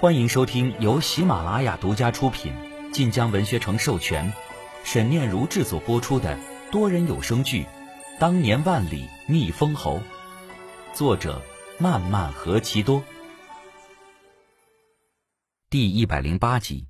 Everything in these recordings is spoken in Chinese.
欢迎收听由喜马拉雅独家出品、晋江文学城授权、沈念如制作播出的多人有声剧《当年万里觅封侯》，作者漫漫何其多。第108集。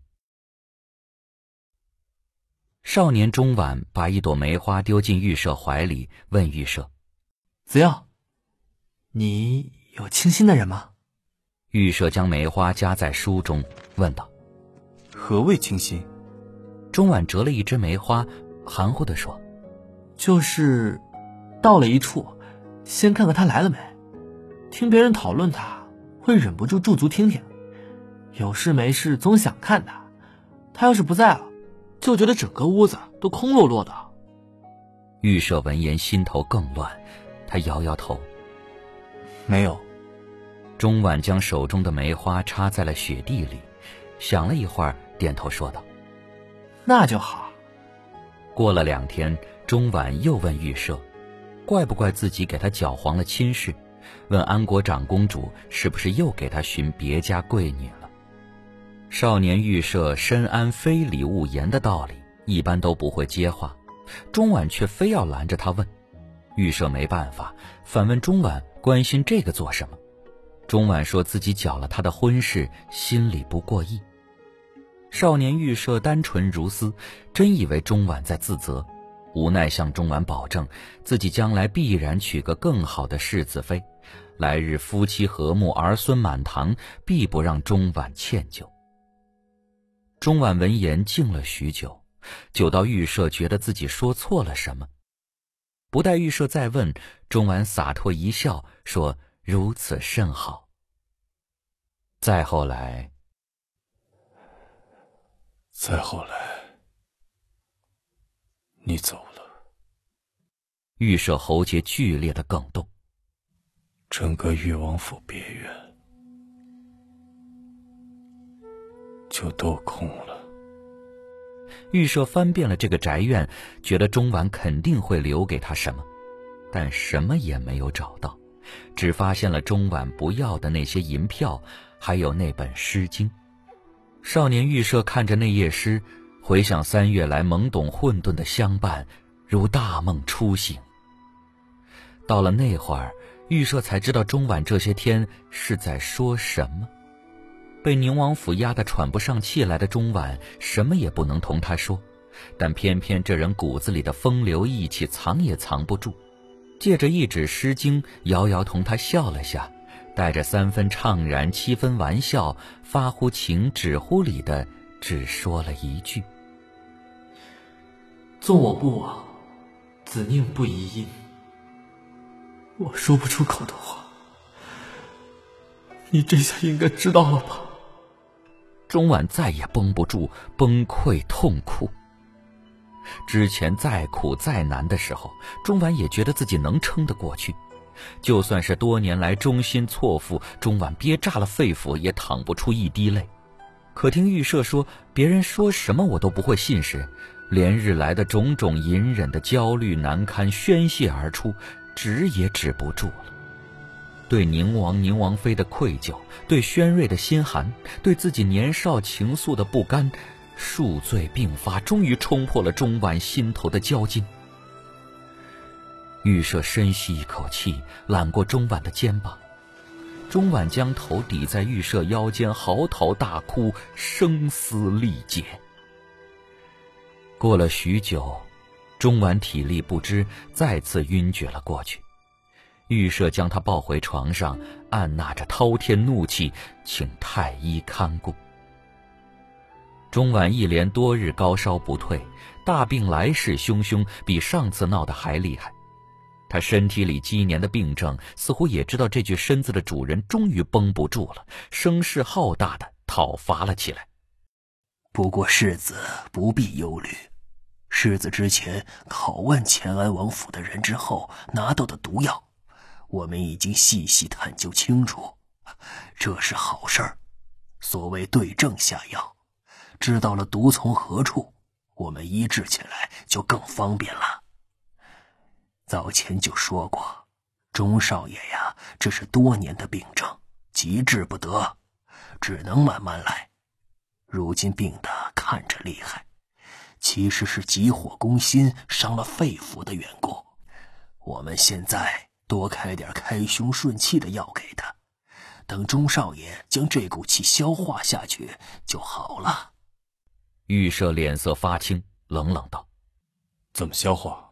少年钟婉把一朵梅花丢进玉舍怀里，问玉舍： 子耀，你有倾心的人吗？ 玉舍将梅花夹在书中，问道： 何谓倾心？ 钟婉折了一枝梅花，含糊地说： 就是到了一处，先看看他来了没，听别人讨论他，会忍不住驻足听听，有事没事总想看他，他要是不在了，就觉得整个屋子都空落落的。 玉舍闻言心头更乱，他摇摇头： 没有。 钟婉将手中的梅花插在了雪地里，想了一会儿，点头说道： 那就好。 过了2天，钟婉又问玉舍，怪不怪自己给他搅黄了亲事，问安国长公主是不是又给他寻别家贵女了。少年玉舍深谙非礼勿言的道理，一般都不会接话，钟婉却非要拦着他问。玉舍没办法，反问钟婉关心这个做什么。钟婉说自己搅了他的婚事，心里不过意。少年玉舍单纯如丝，真以为钟婉在自责，无奈向钟婉保证自己将来必然娶个更好的世子妃，来日夫妻和睦，儿孙满堂，必不让钟婉歉疚。钟婉闻言静了许久，久到玉舍觉得自己说错了什么。不待玉舍再问，钟婉洒脱一笑，说如此甚好。再后来， 你走了。 玉舍喉结剧烈的梗动， 整个越王府别院就都空了。 玉舍翻遍了这个宅院，觉得钟婉肯定会留给他什么，但什么也没有找到，只发现了钟婉不要的那些银票，还有那本诗经。少年玉舍看着那页诗，回想3月来懵懂混沌的相伴，如大梦初醒。到了那会儿，玉舍才知道钟婉这些天是在说什么。被宁王府压得喘不上气来的钟婉，什么也不能同他说，但偏偏这人骨子里的风流义气藏也藏不住，借着一纸诗经，遥遥同他笑了下，带着3分怅然7分玩笑，发乎情止乎礼的只说了一句： 纵我不往，子宁不疑因。我说不出口的话，你这下应该知道了吧？ 钟婉再也绷不住，崩溃痛哭。之前再苦再难的时候，钟婉也觉得自己能撑得过去，就算是多年来忠心错付，钟婉憋炸了肺腑也淌不出一滴泪。可听玉舍说别人说什么我都不会信时，连日来的种种隐忍的焦虑难堪宣泄而出，止也止不住了。对宁王宁王妃的愧疚，对宣瑞的心寒，对自己年少情愫的不甘，数罪并发，终于冲破了钟婉心头的交筋。玉舍深吸一口气，揽过钟婉的肩膀，钟婉将头抵在玉舍腰间，嚎啕大哭，声嘶力竭。过了许久，钟婉体力不支，再次晕厥了过去。玉舍将他抱回床上，按捺着滔天怒气，请太医看顾。钟婉一连多日高烧不退，大病来势汹汹，比上次闹得还厉害。他身体里积年的病症似乎也知道这具身子的主人终于绷不住了，声势浩大的讨伐了起来。 不过世子不必忧虑，世子之前拷问乾安王府的人之后拿到的毒药，我们已经细细探究清楚，这是好事儿。所谓对症下药，知道了毒从何处，我们医治起来就更方便了。早前就说过，钟少爷呀，这是多年的病症，急治不得， 只能慢慢来。如今病得看着厉害，其实是急火攻心，伤了肺腑的缘故。我们现在多开点开胸顺气的药给他，等钟少爷将这股气消化下去就好了。 玉舍脸色发青，冷冷道： 怎么消化？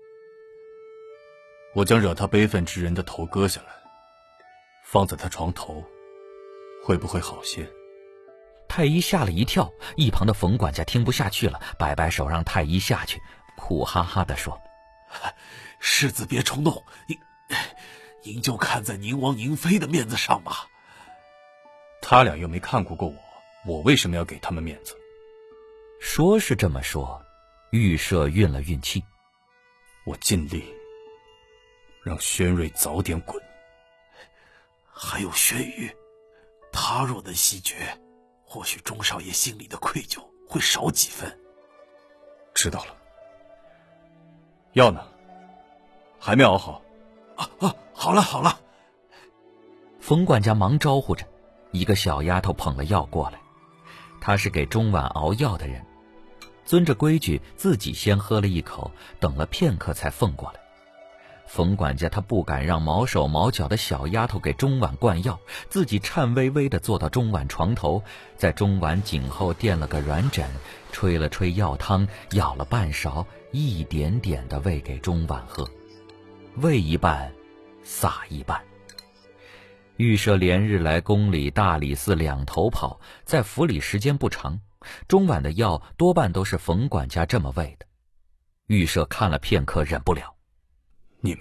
我将惹他悲愤之人的头割下来，放在他床头，会不会好些？ 太医吓了一跳，一旁的冯管家听不下去了，摆摆手让太医下去，苦哈哈地说： 世子别冲动，您就看在宁王宁妃的面子上吧。 他俩又没看过我为什么要给他们面子？ 说是这么说，玉舍运了运气， 我尽力让宣瑞早点滚。 还有轩宇，他若能西决，或许钟少爷心里的愧疚会少几分。 知道了。药呢？还没熬好。 好了。 冯管家忙招呼着，一个小丫头捧了药过来，她是给钟婉熬药的人，遵着规矩自己先喝了一口，等了片刻才奉过来。冯管家他不敢让毛手毛脚的小丫头给钟婉灌药，自己颤巍巍地坐到钟婉床头，在钟婉颈后垫了个软枕，吹了吹药汤，舀了半勺，一点点地喂给钟婉喝，喂一半撒一半。玉舍连日来宫里大理寺两头跑，在府里时间不长，钟婉的药多半都是冯管家这么喂的。玉舍看了片刻，忍不了： 你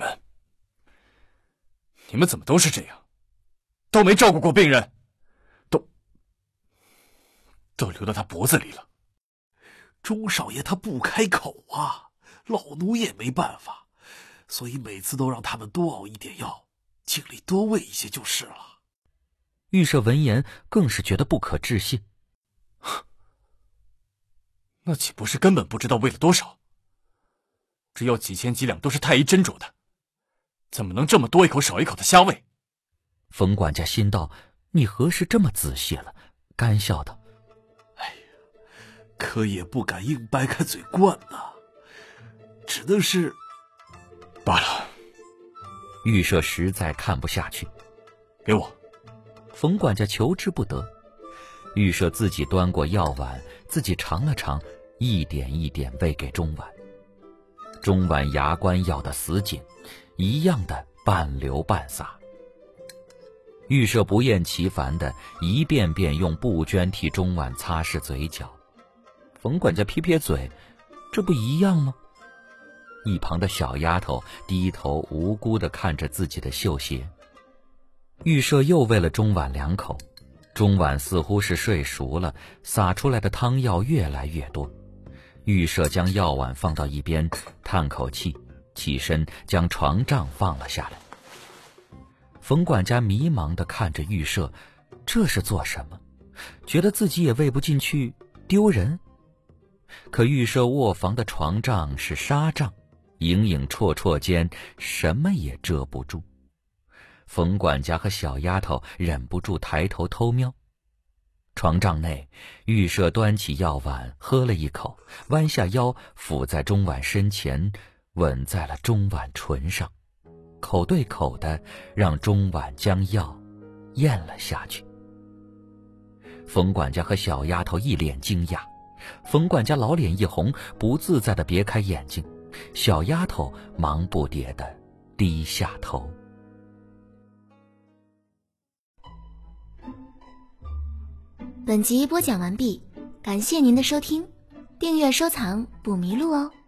们怎么都是这样？都没照顾过病人，都流到他脖子里了。 钟少爷他不开口啊，老奴也没办法，所以每次都让他们多熬一点药，尽力多喂一些就是了。 玉舍闻言更是觉得不可置信， 那岂不是根本不知道喂了多少？只要几千几两都是太医斟酌的，怎么能这么多一口少一口的瞎喂？ 冯管家心道：你何时这么仔细了？干笑道： 可也不敢硬掰开嘴灌啊，只能是罢了。 玉舍实在看不下去， 给我。 冯管家求之不得。玉舍自己端过药碗，自己尝了尝，一点一点喂给钟婉。钟婉牙关咬得死紧，一样的半流半撒。玉舍不厌其烦的一遍遍用布绢替钟婉擦拭嘴角。冯管家撇撇嘴，这不一样吗？一旁的小丫头低头无辜地看着自己的绣鞋。玉舍又喂了钟婉2口，钟婉似乎是睡熟了，洒出来的汤药越来越多。玉舍将药碗放到一边，叹口气，起身将床帐放了下来。冯管家迷茫地看着玉舍，这是做什么？觉得自己也喂不进去，丢人。可玉舍卧房的床帐是纱帐，影影绰绰间什么也遮不住。冯管家和小丫头忍不住抬头偷瞄。床帐内，玉舍端起药碗喝了一口，弯下腰俯在钟婉身前，吻在了钟婉唇上，口对口的让钟婉将药咽了下去。冯管家和小丫头一脸惊讶，冯管家老脸一红，不自在地别开眼睛，小丫头忙不迭地低下头。 本集播讲完毕，感谢您的收听，订阅收藏不迷路哦。